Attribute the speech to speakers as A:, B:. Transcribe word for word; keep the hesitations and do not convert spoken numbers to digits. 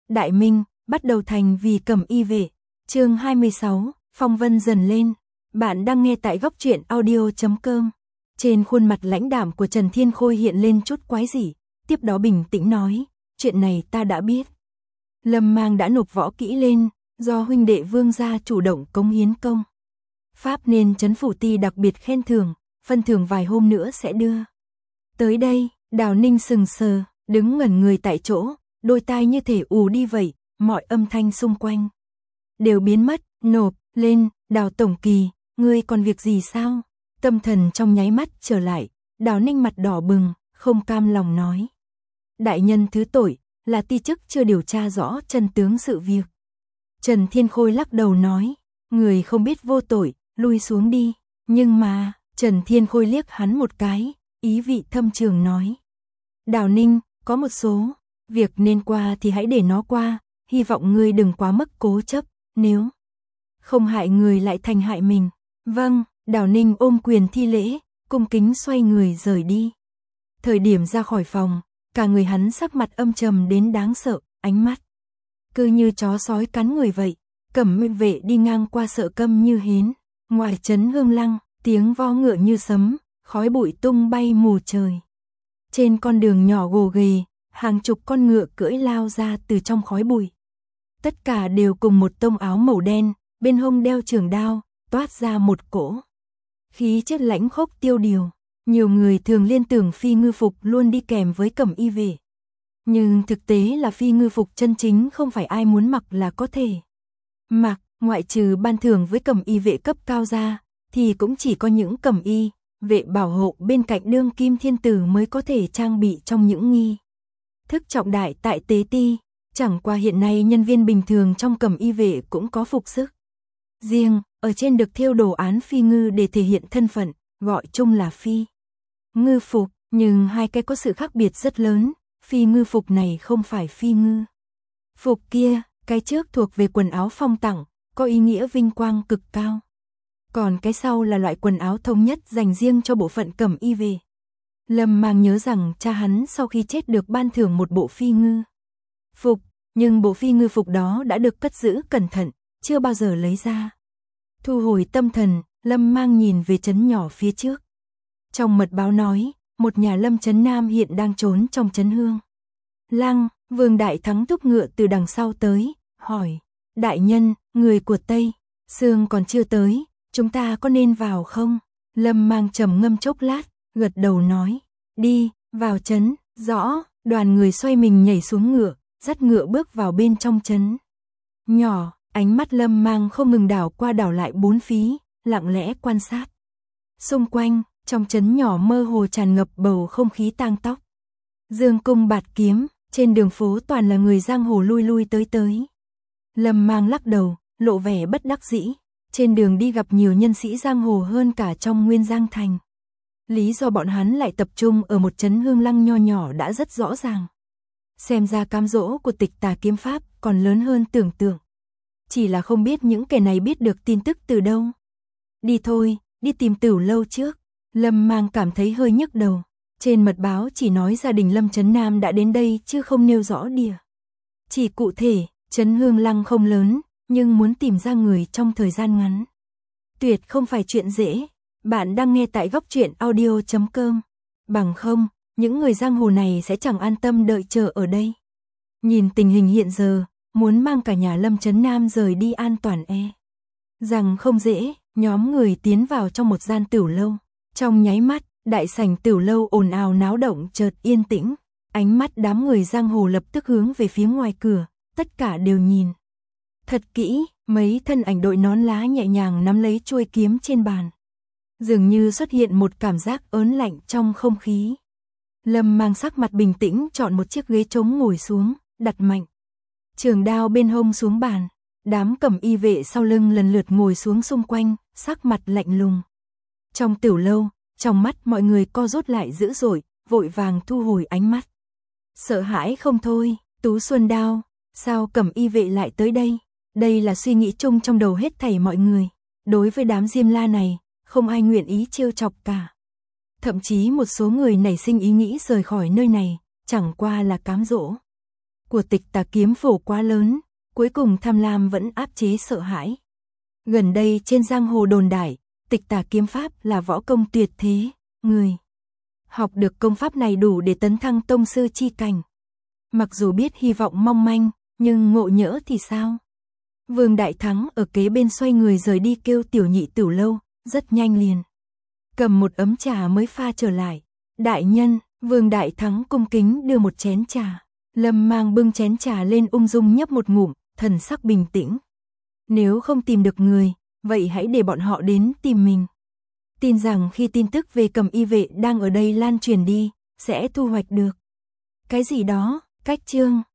A: Đại Minh, bắt đầu thành vì Cẩm Y vệ. Chương hai mươi sáu, phong vân dần lên. Bạn đang nghe tại góc truyện audio chấm com. Trên khuôn mặt lãnh đạm của Trần Thiên Khôi hiện lên chút quái dị, tiếp đó bình tĩnh nói, chuyện này ta đã biết. Lâm Mang đã nộp võ kỹ lên, do huynh đệ Vương gia chủ động cống hiến công pháp nên trấn phủ ti đặc biệt khen thưởng, phân thưởng vài hôm nữa sẽ đưa. Tới đây, Đào Ninh sừng sờ, đứng ngẩn người tại chỗ, đôi tai như thể ù đi vậy, mọi âm thanh xung quanh đều biến mất. Nộp lên, Đào tổng kỳ, ngươi còn việc gì sao? Tâm thần trong nháy mắt trở lại, Đào Ninh mặt đỏ bừng, không cam lòng nói. Đại nhân thứ tội, là ti chức chưa điều tra rõ chân tướng sự việc. Trần Thiên Khôi lắc đầu nói, người không biết vô tội, lui xuống đi. Nhưng mà, Trần Thiên Khôi liếc hắn một cái, ý vị thâm trường nói. Đào Ninh, có một số việc nên qua thì hãy để nó qua, hy vọng ngươi đừng quá mức cố chấp, nếu không hại người lại thành hại mình. Vâng, Đào Ninh ôm quyền thi lễ, cung kính xoay người rời đi. Thời điểm ra khỏi phòng, cả người hắn sắc mặt âm trầm đến đáng sợ, ánh mắt cứ như chó sói cắn người vậy. Cẩm Y vệ đi ngang qua sợ câm như hến, ngoài trấn Hương Lăng, tiếng vo ngựa như sấm, khói bụi tung bay mù trời. Trên con đường nhỏ gồ ghề, hàng chục con ngựa cưỡi lao ra từ trong khói bụi. Tất cả đều cùng một tông áo màu đen, bên hông đeo trường đao, toát ra một cỗ khí chất lãnh khốc tiêu điều. Nhiều người thường liên tưởng phi ngư phục luôn đi kèm với Cẩm Y vệ. Nhưng thực tế là phi ngư phục chân chính không phải ai muốn mặc là có thể mặc, ngoại trừ ban thưởng với Cẩm Y vệ cấp cao ra, thì cũng chỉ có những Cẩm Y vệ bảo hộ bên cạnh đương kim thiên tử mới có thể trang bị trong những nghi thức trọng đại tại tế ti. Chẳng qua hiện nay nhân viên bình thường trong Cẩm Y vệ cũng có phục sức riêng, ở trên được thêu đồ án phi ngư để thể hiện thân phận, gọi chung là phi ngư phục, nhưng hai cái có sự khác biệt rất lớn. Phi ngư phục này không phải phi ngư phục kia, cái trước thuộc về quần áo phong tặng, có ý nghĩa vinh quang cực cao. Còn cái sau là loại quần áo thống nhất dành riêng cho bộ phận Cẩm Y vệ. Lâm Mang nhớ rằng cha hắn sau khi chết được ban thưởng một bộ phi ngư phục, nhưng bộ phi ngư phục đó đã được cất giữ cẩn thận, chưa bao giờ lấy ra. Thu hồi tâm thần, Lâm Mang nhìn về trấn nhỏ phía trước. Trong mật báo nói, một nhà Lâm trấn Nam hiện đang trốn trong trấn Hương Lăng. Vương Đại Thắng thúc ngựa từ đằng sau tới, hỏi, đại nhân, người của Tây Sương còn chưa tới, chúng ta có nên vào không? Lâm Mang trầm ngâm chốc lát, gật đầu nói, đi, vào trấn. Rõ. Đoàn người xoay mình nhảy xuống ngựa, dắt ngựa bước vào bên trong trấn nhỏ. Ánh mắt Lâm Mang không ngừng đảo qua đảo lại bốn phía, lặng lẽ quan sát xung quanh. Trong trấn nhỏ mơ hồ tràn ngập bầu không khí tang tóc, dương cung bạt kiếm, trên đường phố toàn là người giang hồ lui lui tới tới. Lâm Mang lắc đầu, lộ vẻ bất đắc dĩ. Trên đường đi gặp nhiều nhân sĩ giang hồ hơn cả trong Nguyên Giang thành. Lý do bọn hắn lại tập trung ở một trấn Hương Lăng nho nhỏ đã rất rõ ràng. Xem ra cám dỗ của Tịch Tà kiếm pháp còn lớn hơn tưởng tượng. Chỉ là không biết những kẻ này biết được tin tức từ đâu. Đi thôi, đi tìm Tửu lâu trước. Lâm Mang cảm thấy hơi nhức đầu. Trên mật báo chỉ nói gia đình Lâm trấn Nam đã đến đây chứ không nêu rõ địa chỉ cụ thể. Trấn Hương Lăng không lớn, nhưng muốn tìm ra người trong thời gian ngắn tuyệt không phải chuyện dễ. Bạn đang nghe tại góc truyện audio chấm com. Bằng không, những người giang hồ này sẽ chẳng an tâm đợi chờ ở đây. Nhìn tình hình hiện giờ, muốn mang cả nhà Lâm trấn Nam rời đi an toàn e rằng không dễ. Nhóm người tiến vào trong một gian tửu lâu. Trong nháy mắt, đại sảnh tửu lâu ồn ào náo động chợt yên tĩnh. Ánh mắt đám người giang hồ lập tức hướng về phía ngoài cửa, tất cả đều nhìn thật kỹ. Mấy thân ảnh đội nón lá nhẹ nhàng nắm lấy chuôi kiếm trên bàn. Dường như xuất hiện một cảm giác ớn lạnh trong không khí. Lâm Mang sắc mặt bình tĩnh chọn một chiếc ghế trống ngồi xuống, đặt mạnh trường đao bên hông xuống bàn. Đám Cẩm Y vệ sau lưng lần lượt ngồi xuống xung quanh, sắc mặt lạnh lùng. Trong tửu lâu, trong mắt mọi người co rút lại dữ dội, vội vàng thu hồi ánh mắt. Sợ hãi không thôi. Tú Xuân Đao, sao Cẩm Y vệ lại tới đây? Đây là suy nghĩ chung trong đầu hết thảy mọi người. Đối với đám Diêm La này, không ai nguyện ý trêu chọc cả. Thậm chí một số người nảy sinh ý nghĩ rời khỏi nơi này, chẳng qua là cám dỗ. của Tịch Tà kiếm phổ quá lớn, cuối cùng tham lam vẫn áp chế sợ hãi. Gần đây trên giang hồ đồn đại, Tịch Tà kiếm pháp là võ công tuyệt thế, người học được công pháp này đủ để tấn thăng tông sư chi cảnh. Mặc dù biết hy vọng mong manh, nhưng ngộ nhỡ thì sao? Vương Đại Thắng ở kế bên xoay người rời đi kêu Tiểu Nhị Tửu Lâu, rất nhanh liền cầm một ấm trà mới pha trở lại. Đại nhân, Vương Đại Thắng cung kính đưa một chén trà. Lâm Mang bưng chén trà lên ung dung nhấp một ngụm, thần sắc bình tĩnh. Nếu không tìm được người, vậy hãy để bọn họ đến tìm mình. Tin rằng khi tin tức về Cầm Y vệ đang ở đây lan truyền đi, sẽ thu hoạch được cái gì đó. Cách chương